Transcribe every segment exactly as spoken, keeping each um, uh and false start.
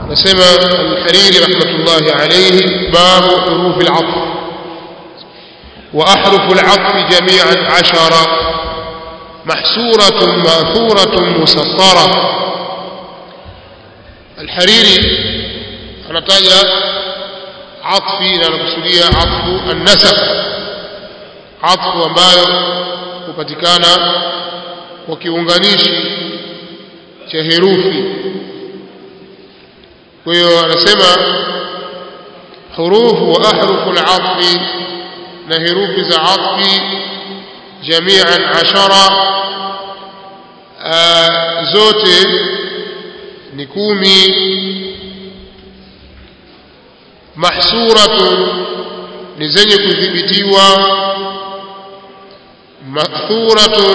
نسمى الحريري رحمة الله عليه باب حروف العطف. وأحرف العطف جميعا عشرة محسورة ماثورة مسطرة. الحريري anataja atfi na anakusudia atfu an-nasab, atfu ambayo hupatikana kwa kiunganishi cha herufi. Kwa hiyo anasema hurufu wa ahrufu al-atfi, na herufi za atfi jami'an ashara, zote ni kumi. Mahsuratun ni zenye kudhibitiwa, mathuratun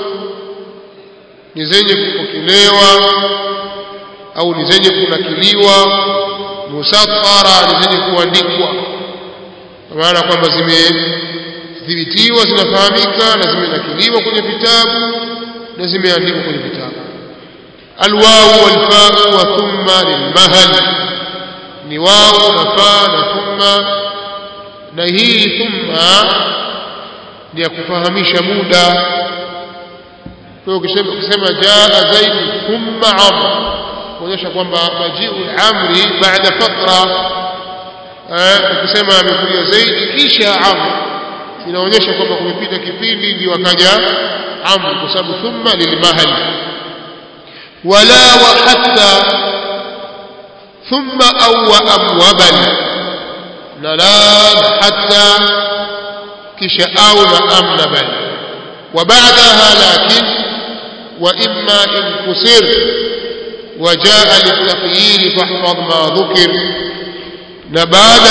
ni zenye kupokelewa au ni zenye kunakiliwa, musattara ni zenye kuandikwa, kwa maana kwamba zimedhibitiwa, zinafahamika na zimenakiliwa kwenye vitabu na zimeandikwa kwenye vitabu. Alwawu walfau wa thumma lilmahal, ni wawu na fa na thumma, na hii thumma ni ya kufahamisha muda. Kwa hiyo ukisema ukisema jaa zaid thumma amr, kuonyesha kwamba majiu amri baada fatra. Ukisema amekuja zaid kisha amr, inaonyesha kwamba kumepita kipindi ndio akaja amr, kwa sababu thumma lilmahal. Wala wa hatta ثم أو وأم وبل، نلام حتى كش أو وأم نبل. وبعدها لكن وإما إن كسر وجاء للتخيير فاحفظ ما ذكر. نبعد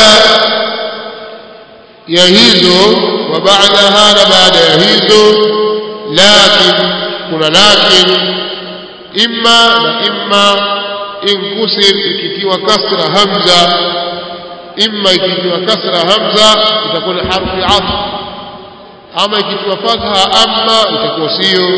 يهيزو وبعدها نبعد يهيزو لكن كنا لكن إما وإما in kusir ikitiwa kasra hamza, imma ikitiwa kasra hamza itakuwa harfu atf, ama ikitiwa fatha amma itakuwa sio.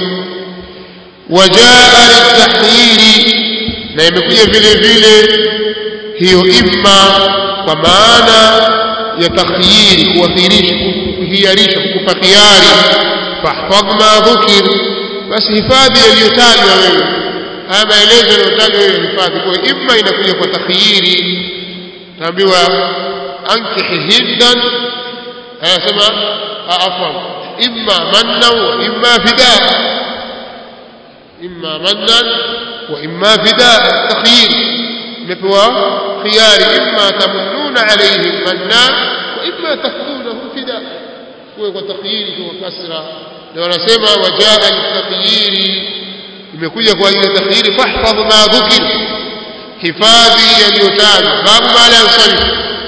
Wajaa litahyiri, na imekuja vile vile hiyo imma kwa maana ya takhyiri, kuwathirisha, kuhiarisha, kukupa khiari. Fahfadh ma dhukir, basi hifadhi yaliyotajwa wewe, haya maelezo yanayotajwa wewe hifadhi. Kwa hiyo imma inakuja kwa takhyiri, taambiwa ankihi hindan, ayasema afwan imma manna wa imma fidaa, imma mannan wa imma fidaa. Takhyir imepewa khiyari, imma tamunnuna alayhi manna wa imma tafdunahu fidaa. Kwa kwa takhyiri kwa kasra, na wanasema wajaa al-takhyiri imekuja kwa ajili ya takhyiri. Fahfadh ma dhukir, hifadhi yaliyotajwa. Babu ma la yusarif,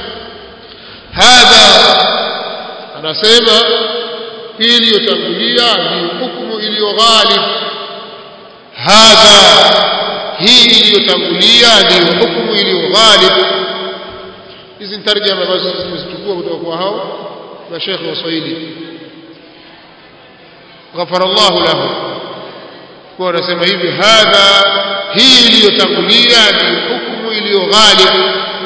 hadha anasema hii iliyotangulia ni hukumu iliyo ghalib. Hadha, hii iliyotangulia ni hukumu iliyo ghalib. hizi ni tarjama ambazo tumezichukua kutoka kwa hao mashaikh wa Swahili, ghafara Allahu lahu. kwa anasema hivi, hadha, hii iliyotangulia ni hukumu iliyo ghalib.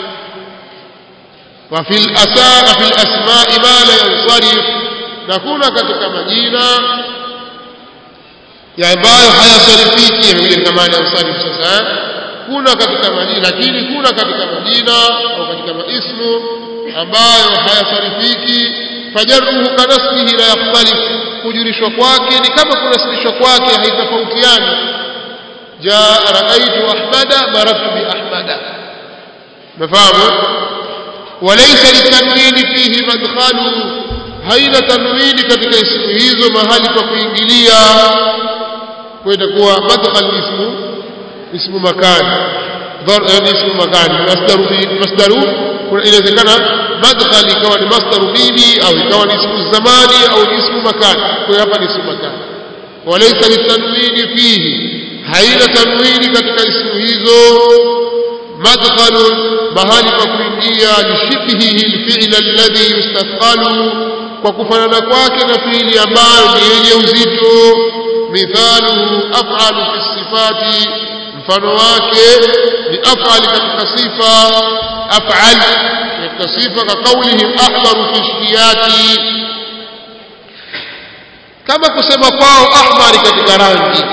Wa fil asaa fil asma'i ma la yansarif, na kuna katika majina ya ambayo hayasarifiki, yamekuja katika maana ya usarif. Sasa kuna katika majina, lakini kuna katika majina au katika maismu ambayo hayasarifiki. Fajaruhu kanasbihi la yakhtalif, kujurishwa kwake ni kama kunasibishwa kwake haitofautiani. Jaa raaitu ahmada marartu bi ahmada, mafahamu. Walaysa litanwini fihi madkhalu, haina tanwini katika ismu hizo mahali pa kuingilia. Kwa itakuwa madkhal ismu ismu makani, dhar yani ismu makani, masdaru masdaru. Kuna inawezekana madkhal ikawa ni masdaru mimi, au ikawa ni ismu zamani, au ismu makani. Kwa hapa ni ismu makani. Walaysa litanwini fihi, haina tanwini katika ismu hizo. Madkhalun, mahali pa kuingia. Lishibhihi alfi'l alladhi yustathqalu, kwa kufanana kwake na fi'li ambayo ni yenye uzito. Mithaluhu af'alu fi sifati, mfano wake ni af'al katika sifa af'al katika sifa ka kaulihim ahmaru fi shiyati kama kusema kwao ahmari katika rangi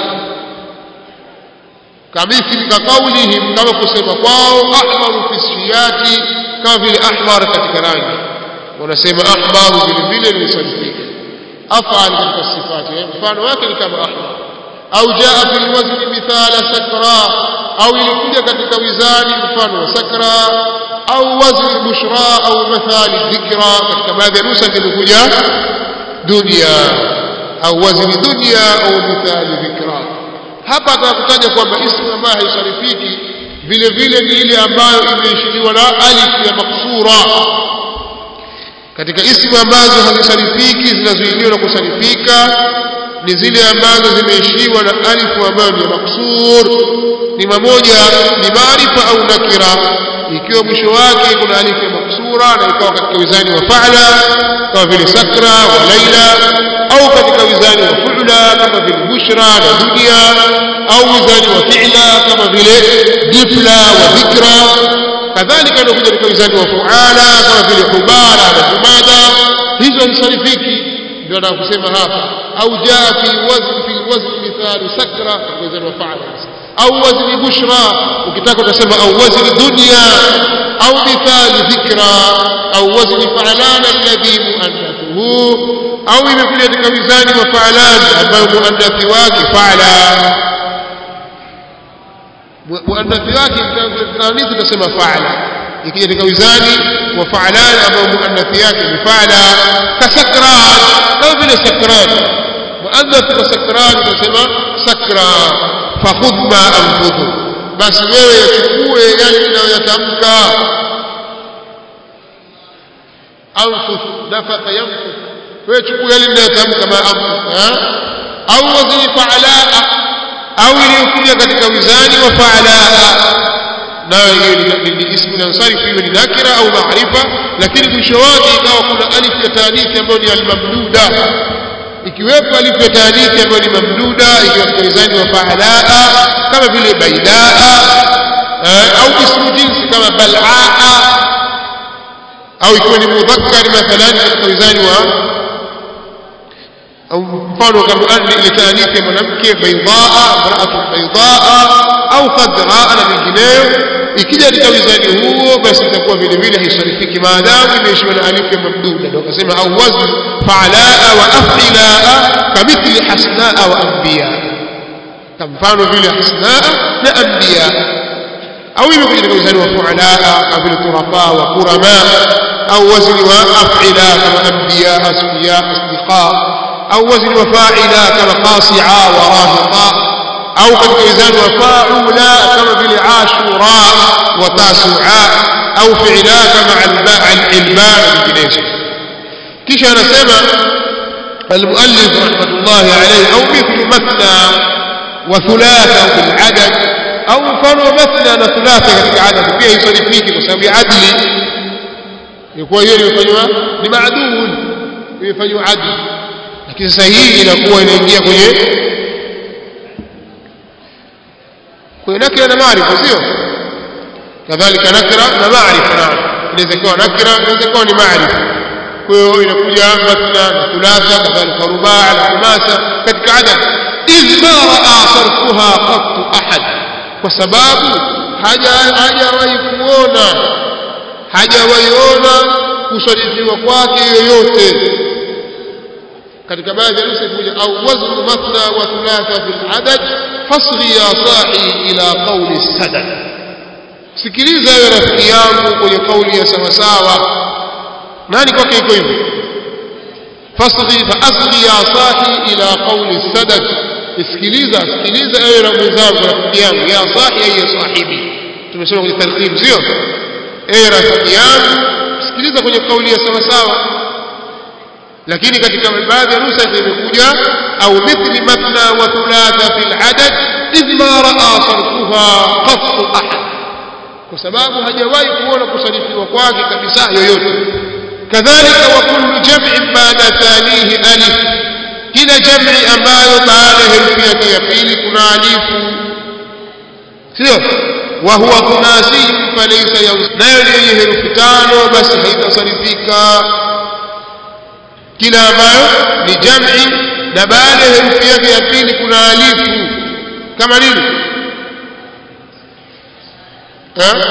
kamithili ka kaulihim kama kusema kwao ahmaru fi shiyati kama vile ahmar katika rangi wanasema ahmaru vile vile ni sadifika af'al katika sifati mfano wake ni kama ahmar au jaa fil wazni mithala sakra au ilikuja katika wizani mfano wa sakra au wazni bushra au mathali dhikra katika baadhi ya nusa zimekuja dunya au wazni dunya au mithali dhikra hapa tunakutaja kwamba ismu ambayo haisarifiki vile vile ni ile ambayo imeishiliwa na alif ya maksura katika ismu ambazo hazisarifiki zinazuiliwa na kusarifika ni zile ambazo zimeishiwa na alifu ambayo ni maksur ni mamoja ni maarifa au nakira ikiwa mwisho wake kuna alifu ya maksura na ikawa katika wizani wa fa'la kama vile sakra wa laila au katika wizani wa fu'la kama vile bushra na dunya au wizani wa fi'la kama vile difla wa dhikra kadhalika ndio katika wizani wa fu'ala kama vile hubara na jumada hizo nisarifiki ndio anakusema hapa au jaa fi wazn fi wazn mithal sakra wazn wa fa'ala au wazn bushra ukitaka utasema au wazn dunya au mithal dhikra au wazn fa'lan alladhi muannathuhu au imekuja katika wizani wa fa'lan ambayo muannathi wake fa'ala muannathi wake tunaweza kusema fa'ala ikija katika wizani wa fa'lan ambayo muannathi yake ni fa'ala kasakran kama vile sakran muannath wa sakran tunasema sakra fakhudh ma anfudhu basi wewe yachukue yale unayoyatamka anfudh nafaqa yanfudh wewe chukua yale unayotamka ma anfudh au wazni fa'ala au iliyokuja katika wizani wa fa'ala nayo ni ismu nansarifu iwe ni nakira au maarifa lakini mwisho wake ikawa kuna alif ya taanithi ambayo ni al-mamduda ikiwepo alif ya taanithi ambayo ni mamduda ikiwa katika wizani wa fa'ala kama vile baidaa au ismu jinsi kama bal'aa au ikiwa ni mudhakkar mathalan katika wizani wa au mfano kama anni ile taanithi ya mwanamke baidaa imra'atu baidaa au khadraa na mingineyo ikija katika wizani huo basi itakuwa vile vile haisarifiki maadamu imeishiwa na alif ya mamduda ndio akasema au wazn fa'ala wa af'ila kamithli hasna wa anbiya kama mfano vile hasna na anbiya au imekuja katika wizani wa fu'ala au vile turafa wa kurama au wazn wa af'ila kama anbiya asfiya asdiqa au wazn wa fa'ila kama qasi'a wa rahiqa au katika wizani wa fa'ula kama vile ashura wa tasu'a au fi'la kama al-ilban kinesi kisha anasema al-muallif rahmatullah alayhi au mithlu mathna wa thulatha fil adad au mfano mathna na thulatha katika adad pia isarifiki kwa sababu adli ilikuwa hiyo imefanywa ni maadul imefanywa adli lakini sasa hii inakuwa inaingia kwenye kwa nakira na maarifa sio kadhalika nakira na maarifa na inaweza kuwa nakira inaweza kuwa ni maarifa kwa hiyo inakuja mathna na thulatha kadhalika rubaa na khumasa katika adad idh ma ra'a sarfuha qat ahad kwa sababu haja hajawahi kuona hajawahi ona kusarifiwa kwake yoyote katika baadhi ya nusa kuja au wazn mathna wa thulatha fil adad fasghi ya sahi ila qawli sadad sikiliza wewe rafiki yangu kwenye kauli ya sawa sawa nani kwake iko hivyo fasghi fa asghi ya sahi ila qawli sadad sikiliza sikiliza wewe mwenzangu rafiki yangu ya sahi ay sahibi tumesema kwenye tartib sio eh rafiki yangu sikiliza kwenye kauli ya sawa sawa lakini katika baadhi ya nusa imekuja au mithli mathna wa thulatha fil adad idh ma ra'a sarfuha qat ahad kwa sababu hajawahi kuona kusarifiwa kwake kabisa yoyote kadhalika wa kullu jam'in ba'da thanihi alif kila jam'i ambayo baada ya herufi yake ya pili kuna alifu sio wa huwa khumasi falaysa yansarif nayo yenye herufi tano basi haitasarifika kila ambayo ni jam'i na baada ya herufi yake ya pili kuna alifu kama nini eh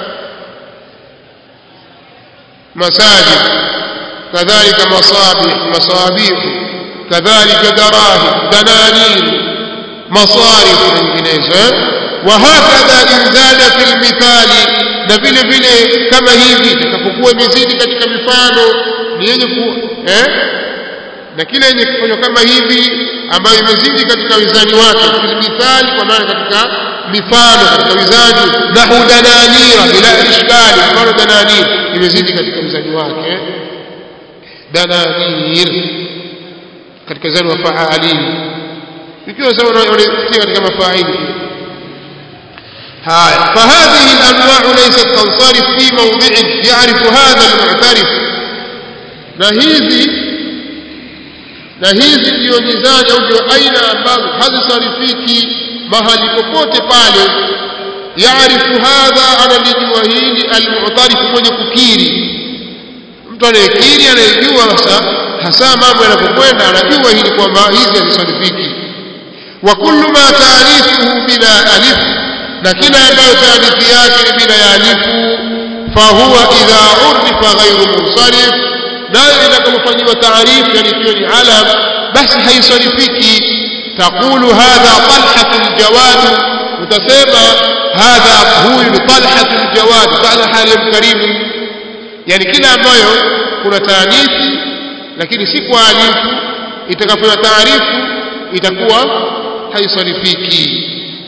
masajid kadhalika masabih masabih kadhalika darahim dananir masarif nyinginezo wa hakadha inzada fil mithali na vile vile kama hivi itakapokuwa imezidi katika mifano ni yenye ku eh na kile yenye kufanywa kama hivi ambayo imezidi katika wizani wake fil mithali kwa maana katika mifano katika wizani nahu dananira bila ishkali mfano dananir imezidi katika wizani wake dananir katika wizani wa fa'alin ikiwa sawa unatia katika mafaili هاي فهذه الأنواع ليست تنصرف في موضع يعرف هذا المعترف نهيزي نهيزي ndio mizani au ndio aina ambazo hazisarifiki mahali popote pale yaarifu hadha analijua hili almu'tarif mwenye kukiri mtu anayekiri anayejua hasa hasa mambo yanapokwenda anajua hili kwamba hizi hazisarifiki wa kullu ma ta'rifuhu bila alif na kila ambayo taarifi yake bila ya alifu fahuwa idha urifa ghayru munsarif nayo inakomfanywa taarifu yani ikiwa ni alam basi haisarifiki taqulu hadha talhatul jawad utasema hadha huyu ni talhatul jawad kana halim karimu yani kila ambayo kuna taarifu lakini si kwa alifu itakapofanywa taarifu itakuwa haisarifiki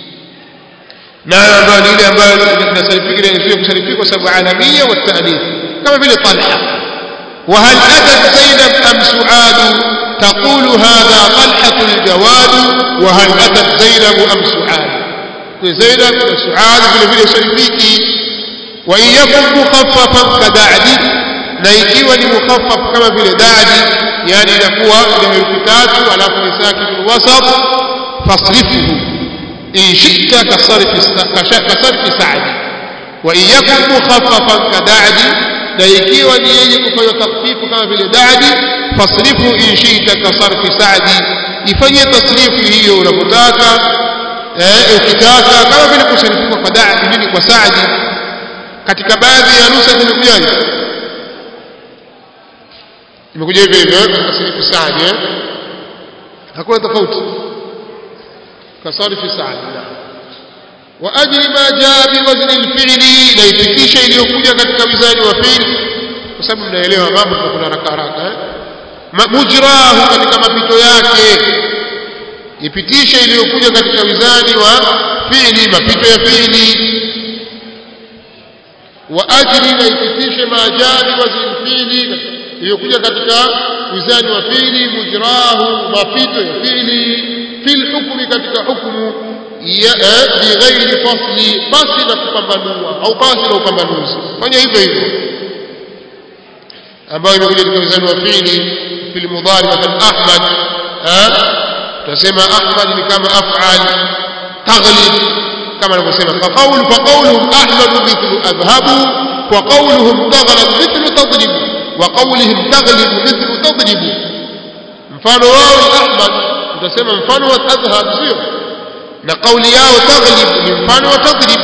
na ambayo ni ile ambayo tunasarifika ile kusarifika kwa sababu alamia wa ta'nith kama vile talha wa hal atat zainab am suad taqulu hadha talhatu aljawad wa hal atat zainab am suad zainab na suad vile vile sarifiki wa iyakum mukhaffafan kada'di na ikiwa ni mukhaffaf kama vile da'di yani inakuwa ile herufi tatu alafu ni sakin wasat fasrifuhu إن شئت كصرف كصرف سعد وإن يكن مخففا كدعد ليكي ونيجي كفاية تخفيف كما في الدعد فاصرفه إن شئت كصرف سعد يفني تصريفه ونبتاك ukitaka kama vile kusarifiwa kwa da'd nini kwa sa'di katika baadhi ya nusa zimekuja imekuja hivi hivi kusarifu sa'di hakuna tofauti كصرف سعد واجري ما جاء بوزن الفعل لا يfikisha iliyokuja katika mizani wa fi'l kwa sababu mnaelewa mambo kuna haraka haraka eh mujrahu katika mapito yake ipitisha iliyokuja katika mizani wa fi'li mapito ya fi'li wa ajri na ipitishe ma jaa biwazn fi'li iliyokuja katika mizani wa fi'li mujrahu mapito ya fi'li في الحكم katika hukumu bighairi fasli basi na kupambanua au basi na upambanuzi fanya hivyo hivyo ambayo imekuja katika mizani wa fi'li fil mudhari wa ahmad tunasema ahmad ni kama af'al taghlib kama anavyosema fa qawl fa qawluhum ahmad mithlu adhhabu wa qawluhum taghlib mithlu tadrib wa qawluhum taghlib mithlu tadrib mfano wao ahmad utasema mfano wa adhhab sio na kauli yao taghlib ni mfano wa tadrib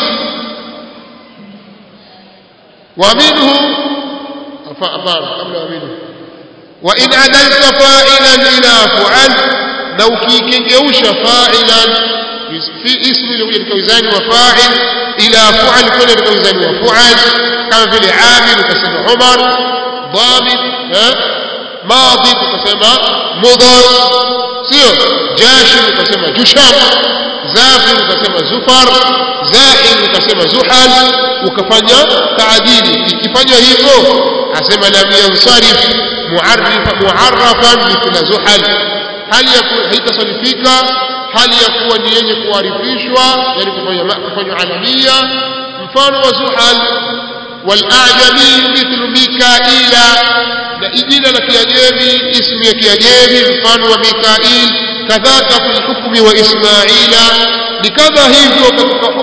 wa minhu afa abara kabla wa minhu wa in adalta fa'ilan ila fu'al na ukikengeusha fa'ilan fi ismi ile katika wizani wa fa'il ila fu'al kwenda katika wizani wa fu'al kama vile amil ukasema umar dhabit madi ukasema mudar sio jashim ukasema jusham zafir ukasema zufar zahil ukasema zuhal ukafanya taadili ikifanya hivyo asema lam yansarif mu'arrif mu'arrafan mithla zuhal hali ya haitasarifika hali ya kuwa ni yenye kuarifishwa yani kufanya kufanya alamia mfano wa zuhal wal a'jami mithlu mikaila na jina la kiajemi ismu ya kiajemi mfano wa mikail kadhalika fil hukmi wa ismaila ni kama hivyo katika hukumu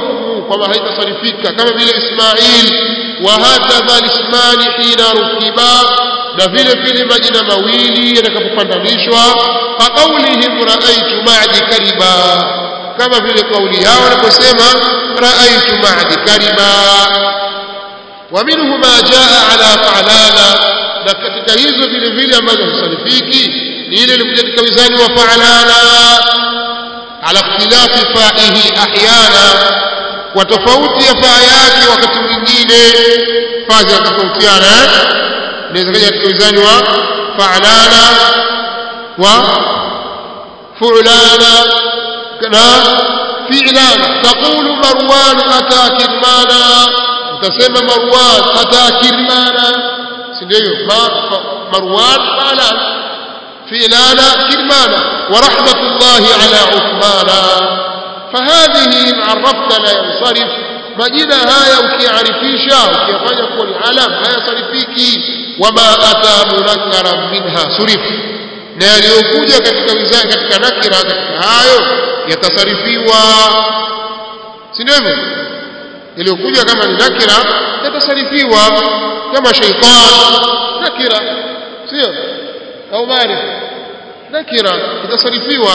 kwamba haitasarifika kama vile Ismail wa hakadha alismani hina rukiba na vile vile majina mawili yatakapopandanishwa fa qawlihim ra'aytu ma'di kariba kama vile kauli yao wanaposema ra'aytu ma'di kariba wa minhu ma jaa ala fa'lana na katika hizo vile vile ambazo husarifiki ni ile ilikuja katika wizani wa fa'lana ala ikhtilafi fa'ihi ahyana wa tofauti ya faa yake wakati mwingine faa zinatofautiana inaweza kuja katika wizani wa fa'lana wa fu'lana kana fi'lan taqulu marwan ata kirmana utasema marwan ata kirmana si ndio marwan fa'lan فعلان كرمانا ورحمة الله على عثمانا فهذه إن عرفت لا ينصرف مجينا هاي وكيعرفيشا وكيفanya kuwa ni alam hayasarifiki wama ata munakaran minha surif na yaliyokuja katika wizani katika nakira katika hayo yatasarifiwa si ndivyo yaliyokuja kama ni nakira yatasarifiwa kama shaytan nakira sio au maarifa nakira itasarifiwa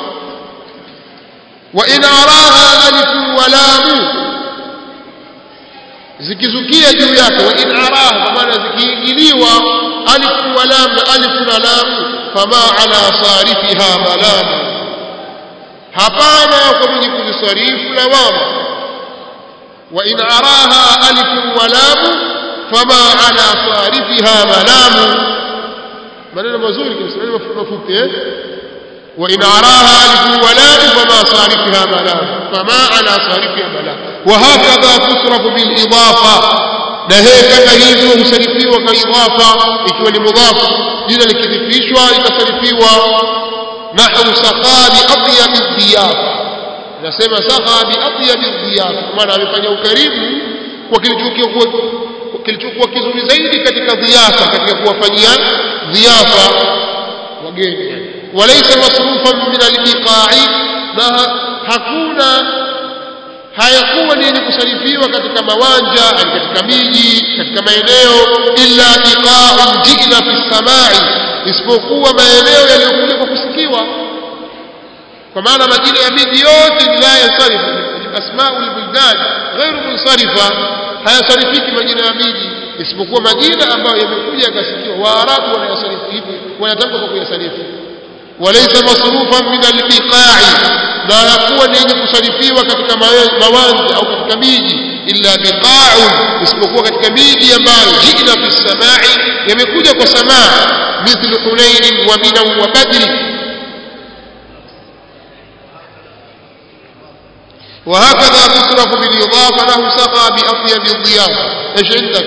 wa in araha alif wa lam zikizukia juu yake wa in araha kwa maana zikiingiliwa alif wa lam na alif na lam fama ala sarifiha malam hapana kwa mwenye kuzisarifu lawama wa in araha alif wa lam fama ala sarifiha malam maneno mazuri kimsema mafupi eh wa in araha alif wa lam fama sarifiha malam fama ala sarifiha malam wa hakadha tusrafu bil idafa na hii kama hivyo husarifiwa kwa idafa ikiwa ni mudhaf jina likidhifishwa itasarifiwa nahwu sakhabi atyab ad-diyafa nasema sakhabi atyab ad-diyafa maana amefanya ukarimu kwa kilichokuwa kilichokuwa kizuri zaidi katika dhiafa katika kuwafanyia dhiafa wageni walaysa masrufan min al-iqa'i na hakuna hayakuwa ni kusarifiwa katika mawanja katika miji katika maeneo illa iqa'un jina fi samai isipokuwa maeneo yaliyokuja kwa kusikiwa kwa maana majina ya miji yote la yasarifu asma'ul buldan ghairu munsarifa hayasarifiki majina ya miji isipokuwa majina ambayo yamekuja yakasikiwa waarabu wanayasarifu hivi wanatamka kwa kuyasarifu walaysa masrufan min al-biqa'i la yakuwa ni kusarifiwa katika mawanja au katika miji illa biqa'un isipokuwa katika miji ambayo jina fi samai yamekuja kwa samaa mithlu hunain wa mina wa badri وهكذا تصرف بالإضافة له سقى بأطيب الضيافة ايش عندك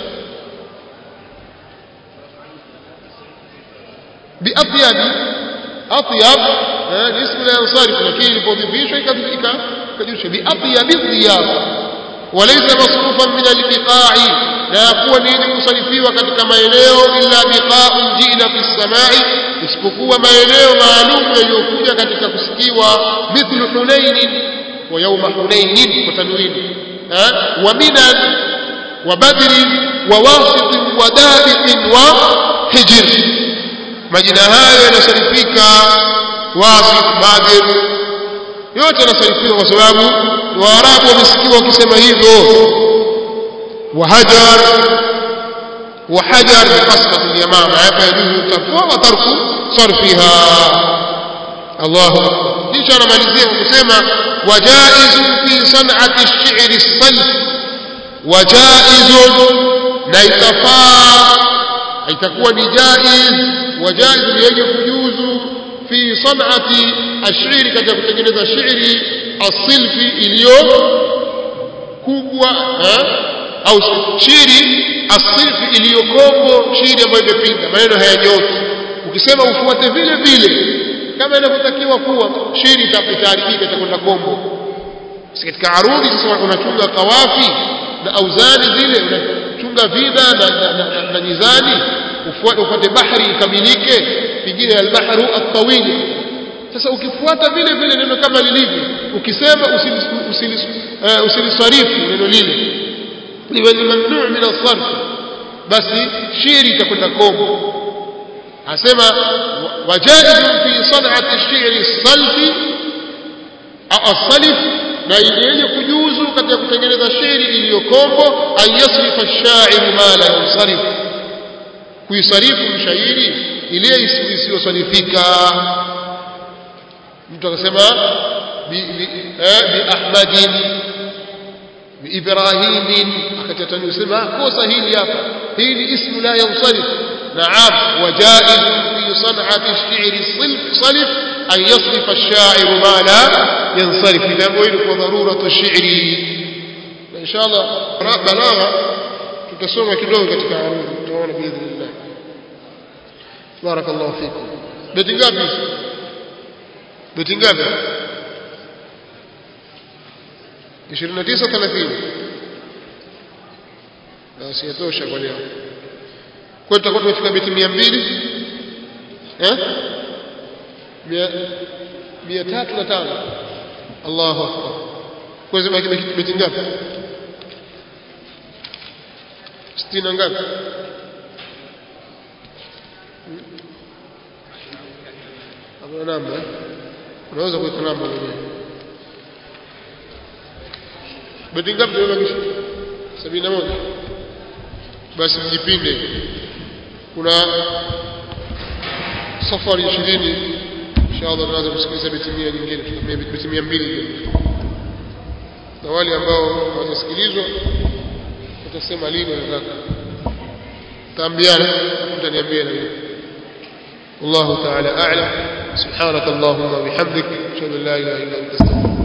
بأطيب أطيب الاسم لا ينصرف لكن يضيفيش كذلك كذلك بأطيب الضيافة وليس مصروفا من البقاع لا يكون يصرفي وكذلك maeneo إلا بقاء جئنا في السماء isipokuwa maeneo maalum yaliyokuja katika kusikiwa mithlu Hunain ويوم حنين وتنوين ومنى وبدر وواسط ودابق وحجر majina hayo yanasarifika wasit badr yote yanasarifiwa kwa sababu waarabu wamesikiwa wakisema hivyo wahajar wahajar biqasmat al-yamama hapa yajuzu tarfu wa tarku sarfiha Allahu akbar kisha anamalizia kwa kusema وجائز في صنعة الشعر الصلف وجائز لا يتفا itakuwa ni jaiz wajaiz ni yenye kujuzu fi san'ati ash-shi'r katika kutengeneza shairi asilfi iliyo kubwa au shairi asilfi iliyo kombo shairi ambayo imepinda maneno hayanyoki ukisema ufuate vile vile kama inavyotakiwa kuwa shairi itaharibika itakwenda kombo katika arudi sasa unachunga kawafi na auzani zile unachunga vida na, na, na, na nizani ufuate upate bahari ikamilike pengine al-bahru at-tawil sasa ukifuata vile vile neno kama lilivyo ukisema usilisarifu neno lile liwe ni mamnuu min as-sarf basi shiri itakwenda kombo asema wajaizu fi san'ati ash-shi'ri as-salfi as-salif na yenye kujuzu katika kutengeneza shairi iliyokombo ayasrifa ash-sha'iru ma la yansarif kuisarifu mshairi ile isiyosarifika mtu akasema bi bi ahmadin bi ibrahimin akatatani usema kosa hili hapa hili ismu la yansarif na'am wajaiz fi san'ati ash-shi'r as-salif an yasrif ash-sha'iru ma la yansarif jambo hili kwa dharura ash-shi'ri inshallah balagha tutasoma kidogo katika arudhi tutaona biidhnillah barakallahu fikum beti ngapi beti ngapi ishirini na tisa thelathini basi yatosha kwa leo kwa tutakuwa tumefika beti mia mbili eh mia tatu na tano Allahu akbar kwa zima beti ngapi sitini ngapi hapo namba unaweza kuweka namba mwenyewe beti ngapi tunabakisha sabini na moja basi mjipinde kuna safari ishirini inshallah tunaweza kusikiliza beti mia nyingine tutatumia beti mia mbili na wale ambao watasikilizwa utasema lini unataka taambiana utaniambia na mimi والله تعالى أعلم سبحانك اللهم وبحمدك أشهد أن لا إله إلا أنت أستغفرك